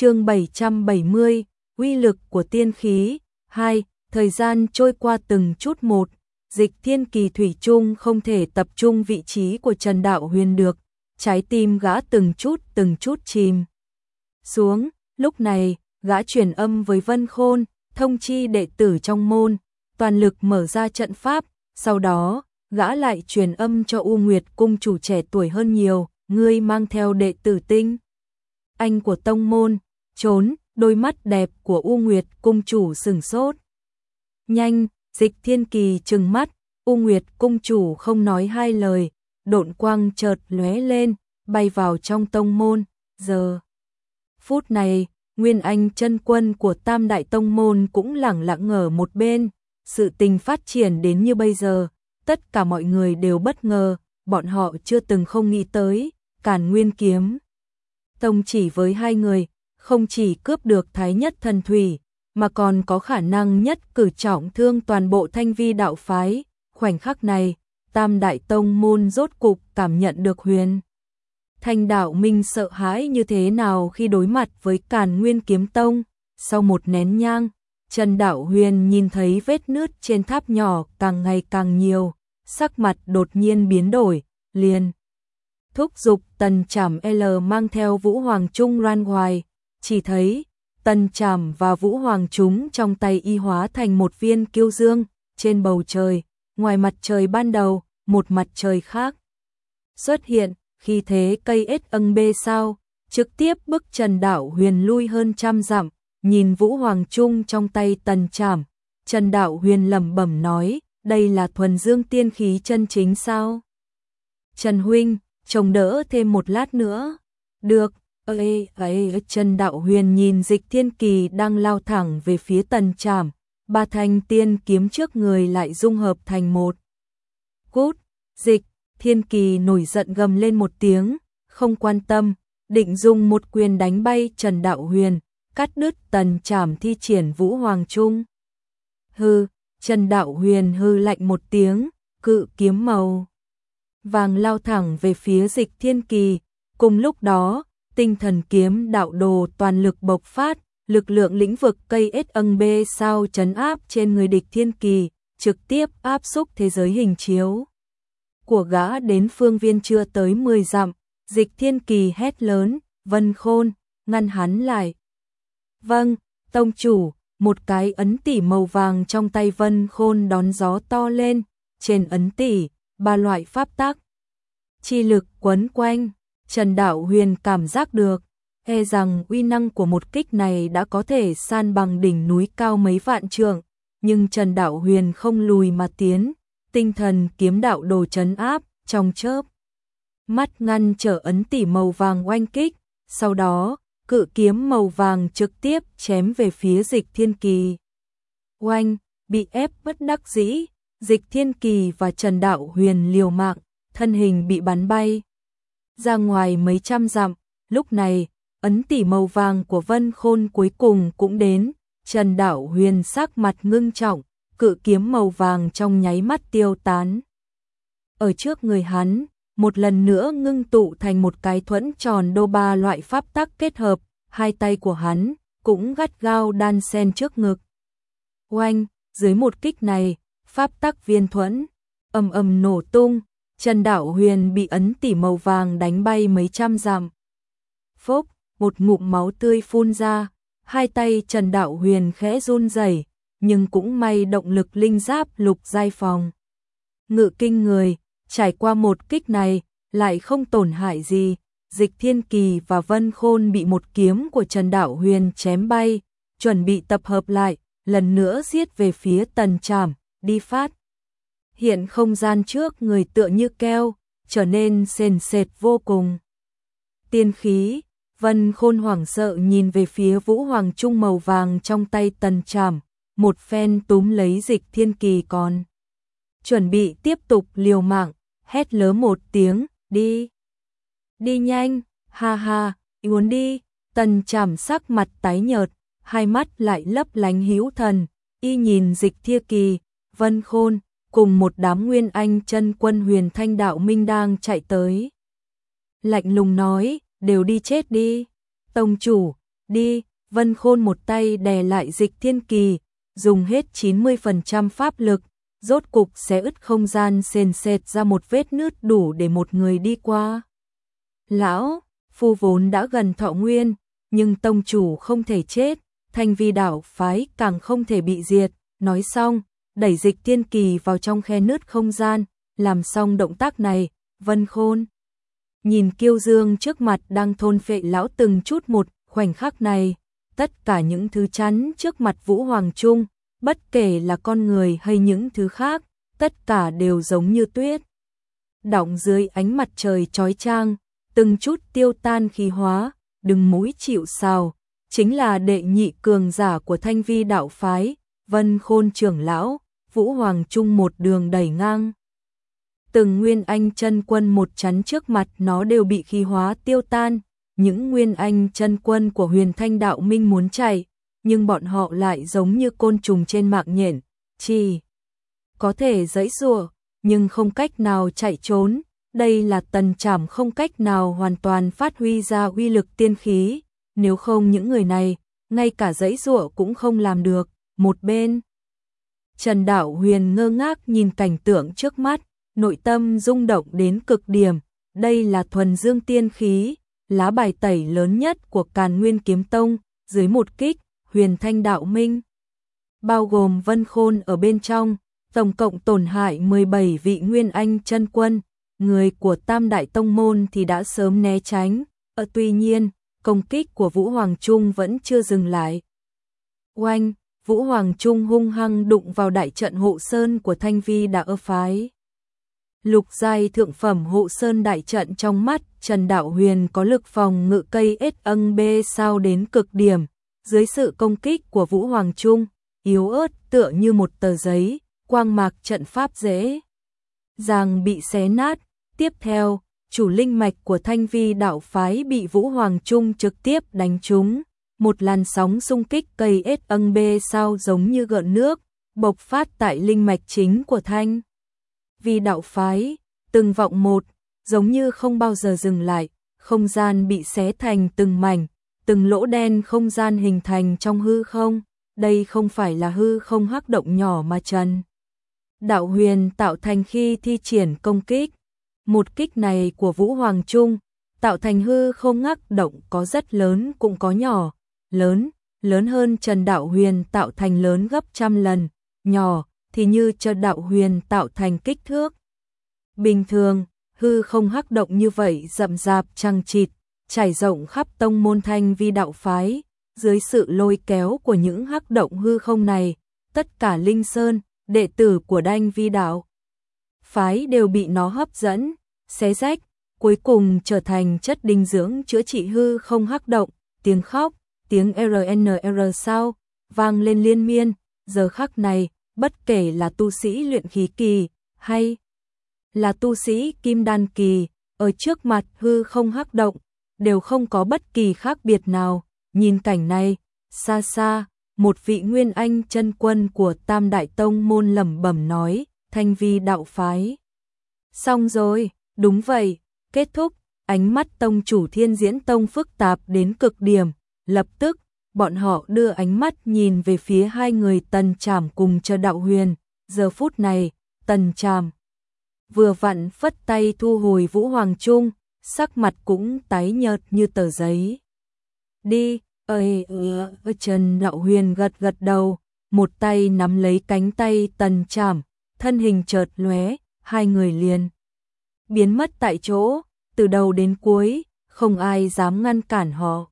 Chương 770, uy lực của tiên khí. 2. Thời gian trôi qua từng chút một, Dịch Thiên Kỳ thủy chung không thể tập trung vị trí của Trần Đạo Huyền được, trái tim gã từng chút chìm xuống. Lúc này, gã truyền âm với Vân Khôn, thông chi đệ tử trong môn, toàn lực mở ra trận pháp, sau đó, gã lại truyền âm cho U Nguyệt cung chủ trẻ tuổi hơn nhiều, ngươi mang theo đệ tử tinh anh của tông môn, trốn. Đôi mắt đẹp của U Nguyệt cung chủ sửng sốt. Nhanh, Dịch Thiên Kỳ trừng mắt, U Nguyệt cung chủ không nói hai lời, độn quang chợt lóe lên, bay vào trong tông môn. Giờ phút này, Nguyên Anh chân quân của Tam Đại Tông môn cũng lẳng lặng ở một bên, sự tình phát triển đến như bây giờ, tất cả mọi người đều bất ngờ, bọn họ chưa từng không nghĩ tới, Càn Nguyên Kiếm tông chỉ với hai người, không chỉ cướp được Thái Nhất Thần Thủy, mà còn có khả năng nhất cử trọng thương toàn bộ Thanh Vi đạo phái. Khoảnh khắc này, Tam Đại Tông môn rốt cục cảm nhận được Huyền Thanh đạo minh sợ hãi như thế nào khi đối mặt với Càn Nguyên Kiếm Tông. Sau một nén nhang, Trần Đạo Huyền nhìn thấy vết nứt trên tháp nhỏ càng ngày càng nhiều, sắc mặt đột nhiên biến đổi, liền thúc giục Tần Trảm L mang theo Vũ Hoàng Trung loan ngoài, chỉ thấy Tần Trảm và Vũ Hoàng Trung trong tay y hóa thành một viên kiêu dương, trên bầu trời, ngoài mặt trời ban đầu, một mặt trời khác xuất hiện, khi thế cây ết âng bê sao, trực tiếp bức Trần Đạo Huyền lui hơn trăm dặm. Nhìn Vũ Hoàng Trung trong tay Tần Trảm, Trần Đạo Huyền lẩm bẩm nói, đây là thuần dương tiên khí chân chính sao? Trần huynh, trông đỡ thêm một lát nữa. Được. Trần Đạo Huyền nhìn Dịch Thiên Kỳ đang lao thẳng về phía Tần Trảm, ba thanh tiên kiếm trước người lại dung hợp thành một. Cút. Dịch Thiên Kỳ nổi giận gầm lên một tiếng, không quan tâm, định dùng một quyền đánh bay Trần Đạo Huyền, cắt đứt Tần Trảm thi triển Vũ Hoàng Trung. Hừ. Trần Đạo Huyền hừ lạnh một tiếng, cự kiếm màu vàng lao thẳng về phía Dịch Thiên Kỳ. Cùng lúc đó, tinh thần kiếm đạo đồ toàn lực bộc phát, lực lượng lĩnh vực cây ết âng bê sao trấn áp trên người địch Thiên Kỳ, trực tiếp áp xúc thế giới hình chiếu của gã đến phương viên chưa tới 10 dặm. Dịch Thiên Kỳ hét lớn, Vân Khôn, ngăn hắn lại. Vâng, tông chủ. Một cái ấn tỷ màu vàng trong tay Vân Khôn đón gió to lên, trên ấn tỷ, ba loại pháp tắc chi lực quấn quanh. Trần Đạo Huyền cảm giác được, rằng uy năng của một kích này đã có thể san bằng đỉnh núi cao mấy vạn trượng, nhưng Trần Đạo Huyền không lùi mà tiến, tinh thần kiếm đạo đồ trấn áp, trong chớp mắt ngăn trở ấn tỷ màu vàng oanh kích, sau đó, cự kiếm màu vàng trực tiếp chém về phía Dịch Thiên Kỳ. Oanh, bị ép bất đắc dĩ, Dịch Thiên Kỳ và Trần Đạo Huyền liều mạng, thân hình bị bắn bay ra ngoài mấy trăm dặm. Lúc này, ấn tỷ màu vàng của Vân Khôn cuối cùng cũng đến, Trần Đạo Huyền sắc mặt ngưng trọng, cự kiếm màu vàng trong nháy mắt tiêu tán. Ở trước người hắn, một lần nữa ngưng tụ thành một cái thuẫn tròn đô ba loại pháp tắc kết hợp, hai tay của hắn cũng gắt gao đan xen trước ngực. Oanh, dưới một kích này, pháp tắc viên thuẫn ầm ầm nổ tung, Trần Đạo Huyền bị ấn tỷ màu vàng đánh bay mấy trăm dặm. Phốc, một ngụm máu tươi phun ra, hai tay Trần Đạo Huyền khẽ run rẩy, nhưng cũng may động lực linh giáp lục giai phòng ngự kinh người, trải qua một kích này, lại không tổn hại gì. Dịch Thiên Kỳ và Vân Khôn bị một kiếm của Trần Đạo Huyền chém bay, chuẩn bị tập hợp lại, lần nữa giết về phía Tần Trảm, đi phát. Hiện không gian trước người tựa như keo, trở nên sền sệt vô cùng. Tiên khí, Vân Khôn hoảng sợ nhìn về phía Vũ Hoàng Trung màu vàng trong tay Tần Trảm, một phen túm lấy Dịch Thiên Kỳ còn chuẩn bị tiếp tục liều mạng, hét lớn một tiếng, đi. Đi nhanh, ha ha, muốn đi. Tần Trảm sắc mặt tái nhợt, hai mắt lại lấp lánh hữu thần, y nhìn Dịch Thiên Kỳ, Vân Khôn, cùng một đám nguyên anh chân quân Huyền Thanh đạo minh đang chạy tới. Lạnh lùng nói, đều đi chết đi. Tông chủ, Đi, Vân Khôn một tay đè lại Dịch Thiên Kỳ, dùng hết 90% pháp lực, rốt cục xé ứt không gian sền sệt ra một vết nứt đủ để một người đi qua. Lão Phu vốn đã gần thọ nguyên, nhưng tông chủ không thể chết, Thanh Vi đạo phái càng không thể bị diệt. Nói xong, đẩy Dịch Thiên Kỳ vào trong khe nứt không gian, làm xong động tác này, Vân Khôn nhìn Kiêu Dương trước mặt đang thôn phệ lão từng chút một. Khoảnh khắc này, tất cả những thứ chắn trước mặt Vũ Hoàng Trung, bất kể là con người hay những thứ khác, tất cả đều giống như tuyết. Đọng dưới ánh mặt trời chói chang, từng chút tiêu tan khí hóa, đừng mũi chịu sào, chính là đệ nhị cường giả của Thanh Vi đạo phái, Vân Khôn trưởng lão, Vũ Hoàng Trung một đường đẩy ngang. Từng nguyên anh chân quân một chắn trước mặt nó đều bị khí hóa tiêu tan. Những nguyên anh chân quân của Huyền Thanh đạo minh muốn chạy, nhưng bọn họ lại giống như côn trùng trên mạng nhện, chỉ có thể giãy giụa, nhưng không cách nào chạy trốn. Đây là tần trảm không cách nào hoàn toàn phát huy ra uy lực tiên khí, nếu không những người này, ngay cả giãy giụa cũng không làm được. Một bên, Trần Đạo Huyền ngơ ngác nhìn cảnh tượng trước mắt, nội tâm rung động đến cực điểm. Đây là thuần dương tiên khí, lá bài tẩy lớn nhất của Càn Nguyên Kiếm Tông, dưới một kích, Huyền Thanh đạo minh, bao gồm Vân Khôn ở bên trong, tổng cộng tổn hại 17 vị nguyên anh chân quân, người của Tam đại tông môn thì đã sớm né tránh. Tuy nhiên, công kích của Vũ Hoàng Trung vẫn chưa dừng lại. Oanh, Vũ Hoàng Trung hung hăng đụng vào đại trận hộ sơn của Thanh Vi đạo phái. Lục giai thượng phẩm hộ sơn đại trận trong mắt Trần Đạo Huyền có lực phòng ngự cây ân B sao đến cực điểm, dưới sự công kích của Vũ Hoàng Trung, yếu ớt tựa như một tờ giấy, quang mạc trận pháp dễ dàng bị xé nát. Tiếp theo, chủ linh mạch của Thanh Vi đạo phái bị Vũ Hoàng Trung trực tiếp đánh trúng, một làn sóng xung kích cây ân B sao giống như gợn nước, bộc phát tại linh mạch chính của Thanh Vi đạo phái, từng vọng một, giống như không bao giờ dừng lại, không gian bị xé thành từng mảnh, từng lỗ đen không gian hình thành trong hư không. Đây không phải là hư không hắc động nhỏ mà Trần Đạo Huyền tạo thành khi thi triển công kích. Một kích này của Vũ Hoàng Trung tạo thành hư không hắc động có rất lớn cũng có nhỏ, lớn hơn Trần Đạo Huyền tạo thành lớn gấp trăm lần, nhỏ thì như Trần Đạo Huyền tạo thành kích thước bình thường. Hư không hắc động như vậy rậm rạp chằng chịt, trải rộng khắp tông môn Thanh Vi đạo phái. Dưới sự lôi kéo của những hắc động hư không này, tất cả linh sơn, đệ tử của Thanh Vi đạo phái đều bị nó hấp dẫn, xé rách, cuối cùng trở thành chất dinh dưỡng chữa trị hư không hắc động. Tiếng khóc, tiếng RNR sao vang lên liên miên. Giờ khắc này, bất kể là tu sĩ luyện khí kỳ hay là tu sĩ kim đan kỳ, ở trước mặt hư không hắc động đều không có bất kỳ khác biệt nào. Nhìn cảnh này, xa xa, một vị nguyên anh chân quân của Tam đại tông môn lẩm bẩm nói, Thanh Vi đạo phái xong rồi. Đúng vậy, kết thúc. Ánh mắt tông chủ Thiên Diễn Tông phức tạp đến cực điểm, lập tức bọn họ đưa ánh mắt nhìn về phía hai người Tần Trảm cùng Trần Đạo Huyền. Giờ phút này, Tần Trảm vừa vặn phất tay thu hồi Vũ Hoàng Trung, sắc mặt cũng tái nhợt như tờ giấy. Đi, Trần Đạo Huyền gật gật đầu, một tay nắm lấy cánh tay Tần Trảm, thân hình chợt lóe, hai người liền biến mất tại chỗ. Từ đầu đến cuối, không ai dám ngăn cản họ.